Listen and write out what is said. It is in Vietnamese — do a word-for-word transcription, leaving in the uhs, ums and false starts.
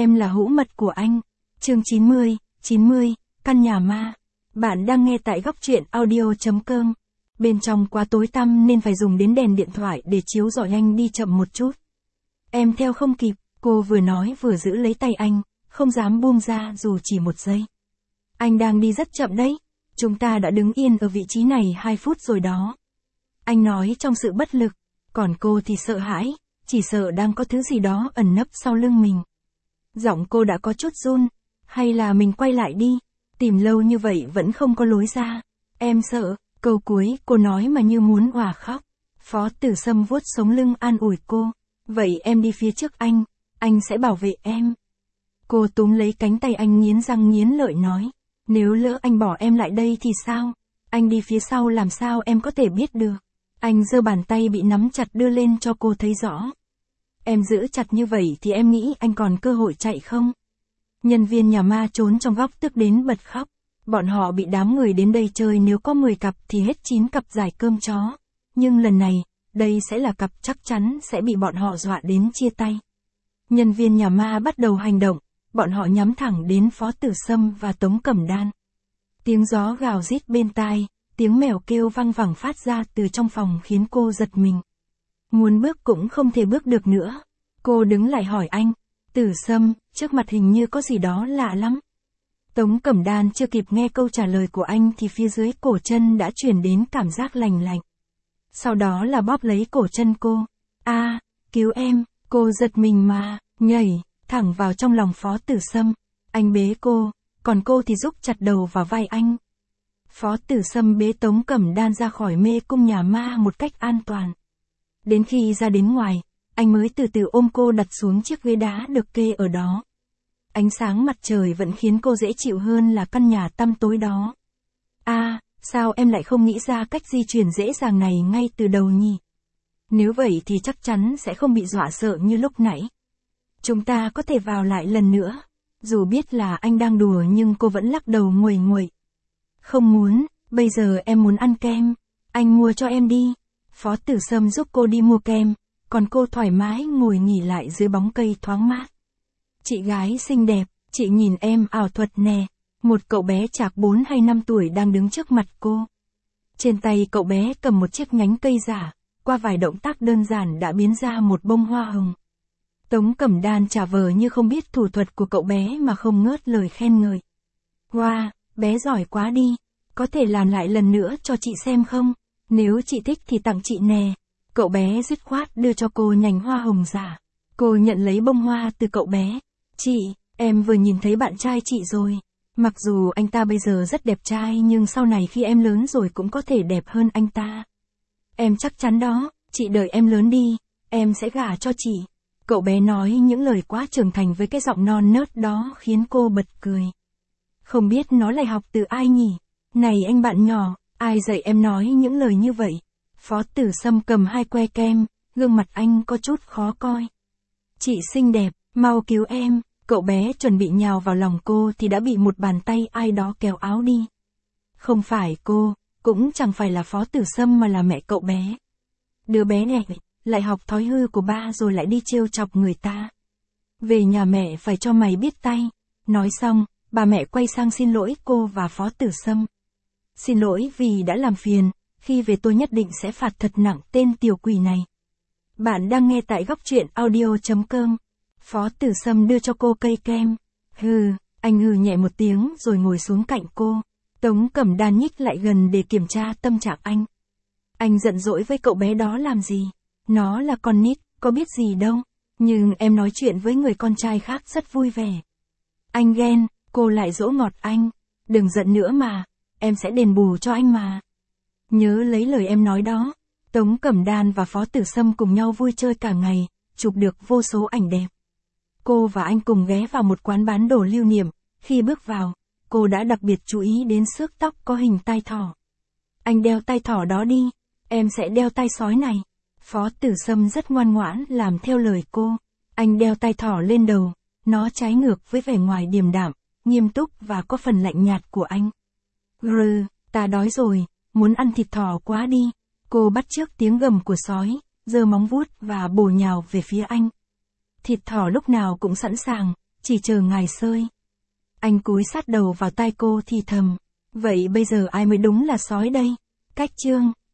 Em là hữu mật của anh. Chương chín mươi, chín mươi, căn nhà ma. Bạn đang nghe tại góc truyện audio chấm com. Bên trong quá tối tăm nên phải dùng đến đèn điện thoại để chiếu rọi anh đi chậm một chút. Em theo không kịp, cô vừa nói vừa giữ lấy tay anh, không dám buông ra dù chỉ một giây. Anh đang đi rất chậm đấy. Chúng ta đã đứng yên ở vị trí này hai phút rồi đó. Anh nói trong sự bất lực, còn cô thì sợ hãi, chỉ sợ đang có thứ gì đó ẩn nấp sau lưng mình. Giọng cô đã có chút run, hay là mình quay lại đi, tìm lâu như vậy vẫn không có lối ra. Em sợ, câu cuối cô nói mà như muốn òa khóc. Phó Tử Sâm vuốt sống lưng an ủi cô, vậy em đi phía trước anh, anh sẽ bảo vệ em. Cô túm lấy cánh tay anh nghiến răng nghiến lợi nói, nếu lỡ anh bỏ em lại đây thì sao? Anh đi phía sau làm sao em có thể biết được? Anh giơ bàn tay bị nắm chặt đưa lên cho cô thấy rõ. Em giữ chặt như vậy thì em nghĩ anh còn cơ hội chạy không? Nhân viên nhà ma trốn trong góc tức đến bật khóc. Bọn họ bị đám người đến đây chơi nếu có mười cặp thì hết chín cặp giải cơm chó. Nhưng lần này, đây sẽ là cặp chắc chắn sẽ bị bọn họ dọa đến chia tay. Nhân viên nhà ma bắt đầu hành động, bọn họ nhắm thẳng đến Phó Tử Sâm và Tống Cẩm Đan. Tiếng gió gào rít bên tai, tiếng mèo kêu văng vẳng phát ra từ trong phòng khiến cô giật mình. Muốn bước cũng không thể bước được nữa. Cô đứng lại hỏi anh, Tử Sâm, trước mặt hình như có gì đó lạ lắm. Tống Cẩm Đan chưa kịp nghe câu trả lời của anh thì phía dưới cổ chân đã truyền đến cảm giác lành lạnh. Sau đó là bóp lấy cổ chân cô. A, cứu em, cô giật mình mà, nhảy, thẳng vào trong lòng Phó Tử Sâm. Anh bế cô, còn cô thì rúc chặt đầu vào vai anh. Phó Tử Sâm bế Tống Cẩm Đan ra khỏi mê cung nhà ma một cách an toàn. Đến khi ra đến ngoài, anh mới từ từ ôm cô đặt xuống chiếc ghế đá được kê ở đó. Ánh sáng mặt trời vẫn khiến cô dễ chịu hơn là căn nhà tăm tối đó. À, sao em lại không nghĩ ra cách di chuyển dễ dàng này ngay từ đầu nhỉ? Nếu vậy thì chắc chắn sẽ không bị dọa sợ như lúc nãy. Chúng ta có thể vào lại lần nữa. Dù biết là anh đang đùa nhưng cô vẫn lắc đầu nguầy nguậy. Không muốn, bây giờ em muốn ăn kem. Anh mua cho em đi. Phó Tử Sâm giúp cô đi mua kem, còn cô thoải mái ngồi nghỉ lại dưới bóng cây thoáng mát. Chị gái xinh đẹp, chị nhìn em ảo thuật nè. Một cậu bé chạc bốn hay năm tuổi đang đứng trước mặt cô. Trên tay cậu bé cầm một chiếc nhánh cây giả, qua vài động tác đơn giản đã biến ra một bông hoa hồng. Tống Cẩm Đan trả vờ như không biết thủ thuật của cậu bé mà không ngớt lời khen ngợi. Wow, bé giỏi quá đi, có thể làm lại lần nữa cho chị xem không? Nếu chị thích thì tặng chị nè. Cậu bé dứt khoát đưa cho cô nhành hoa hồng giả. Cô nhận lấy bông hoa từ cậu bé. Chị, em vừa nhìn thấy bạn trai chị rồi. Mặc dù anh ta bây giờ rất đẹp trai nhưng sau này khi em lớn rồi cũng có thể đẹp hơn anh ta. Em chắc chắn đó, chị đợi em lớn đi, em sẽ gả cho chị. Cậu bé nói những lời quá trưởng thành với cái giọng non nớt đó khiến cô bật cười. Không biết nó lại học từ ai nhỉ? Này anh bạn nhỏ, ai dạy em nói những lời như vậy? Phó Tử Sâm cầm hai que kem, gương mặt anh có chút khó coi. Chị xinh đẹp, mau cứu em. Cậu bé chuẩn bị nhào vào lòng cô thì đã bị một bàn tay ai đó kéo áo đi. Không phải cô, cũng chẳng phải là Phó Tử Sâm mà là mẹ cậu bé. Đứa bé này lại học thói hư của ba rồi lại đi trêu chọc người ta. Về nhà mẹ phải cho mày biết tay. Nói xong, bà mẹ quay sang xin lỗi cô và Phó Tử Sâm. Xin lỗi vì đã làm phiền, khi về tôi nhất định sẽ phạt thật nặng tên tiểu quỷ này. Bạn đang nghe tại góc truyện audio chấm com. Phó Tử Sâm đưa cho cô cây kem. Hừ, anh hừ nhẹ một tiếng rồi ngồi xuống cạnh cô. Tống Cẩm Đan nhích lại gần để kiểm tra tâm trạng anh. Anh giận dỗi với cậu bé đó làm gì? Nó là con nít, có biết gì đâu. Nhưng em nói chuyện với người con trai khác rất vui vẻ. Anh ghen, cô lại dỗ ngọt anh. Đừng giận nữa mà, em sẽ đền bù cho anh mà. Nhớ lấy lời em nói đó. Tống Cẩm Đan và Phó Tử Sâm cùng nhau vui chơi cả ngày, chụp được vô số ảnh đẹp. Cô và anh cùng ghé vào một quán bán đồ lưu niệm. Khi bước vào, cô đã đặc biệt chú ý đến xước tóc có hình tai thỏ. Anh đeo tai thỏ đó đi, em sẽ đeo tai sói này. Phó Tử Sâm rất ngoan ngoãn làm theo lời cô. Anh đeo tai thỏ lên đầu, nó trái ngược với vẻ ngoài điềm đạm, nghiêm túc và có phần lạnh nhạt của anh. Grr, ta đói rồi, muốn ăn thịt thỏ quá đi. Cô bắt chước tiếng gầm của sói, giơ móng vuốt và bổ nhào về phía anh. Thịt thỏ lúc nào cũng sẵn sàng, chỉ chờ ngài sơi. Anh cúi sát đầu vào tai cô thì thầm. Vậy bây giờ ai mới đúng là sói đây? Cách chương.